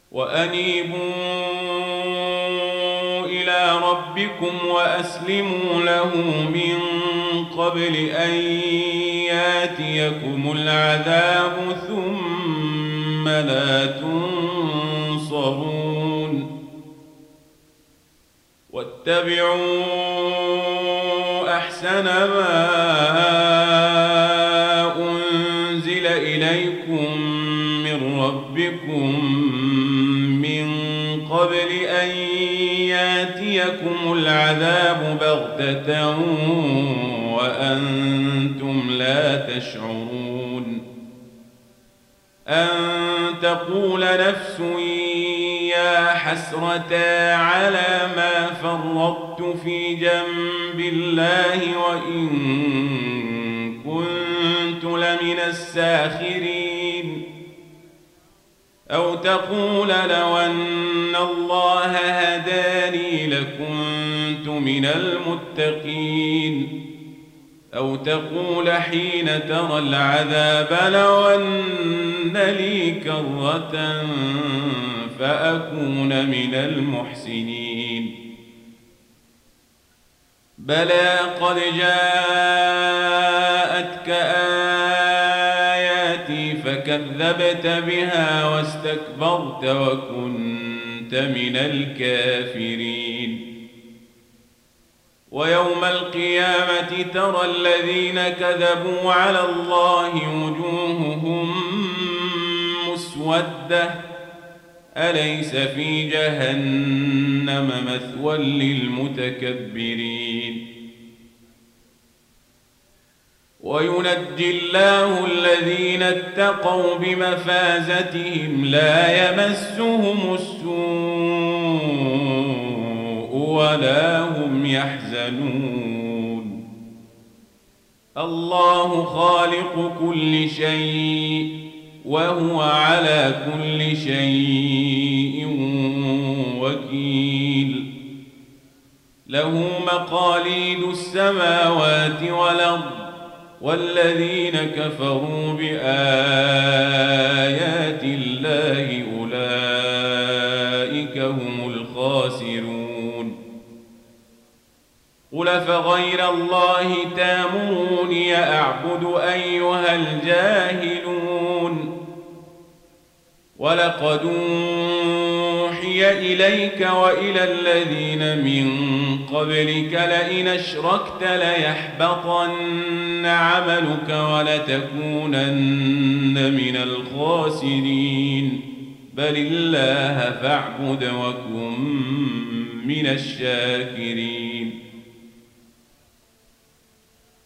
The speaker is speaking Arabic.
وأنيبوا إلى ربكم وأسلموا له من قبل أن ياتيكم العذاب ثم لا تنصرون واتبعوا أحسن ما أنزل إليكم من ربكم من قبل أن ياتيكم العذاب بغتة وأنتم لا تشعرون أن تقول نفس يا حسرتا على ما فرطت في جنب الله وإن كنت لمن الساخرين أو تقول لو أن الله هداني لكنت من المتقين أو تقول حين ترى العذاب لو أن لي كرة فأكون من المحسنين بلى قد جاءتك آياتي فكذبت بها واستكبرت وكنت من الكافرين ويوم القيامة ترى الذين كذبوا على الله وجوههم مسودة أليس في جهنم مثوى للمتكبرين وينجي الله الذين اتقوا بمفازتهم لا يمسهم السوء ولا هم يحزنون الله خالق كل شيء وهو على كل شيء وكيل له مقاليد السماوات والأرض والذين كفروا بآيات الله أولئك هم الخاسرون قل فغير الله تامروني أعبد أيها الجاهلون ولقد أوحي إليك وإلى الذين من قبلك لئن أشركت ليحبطن عملك ولتكونن من الخاسرين بل الله فاعبد وكن من الشاكرين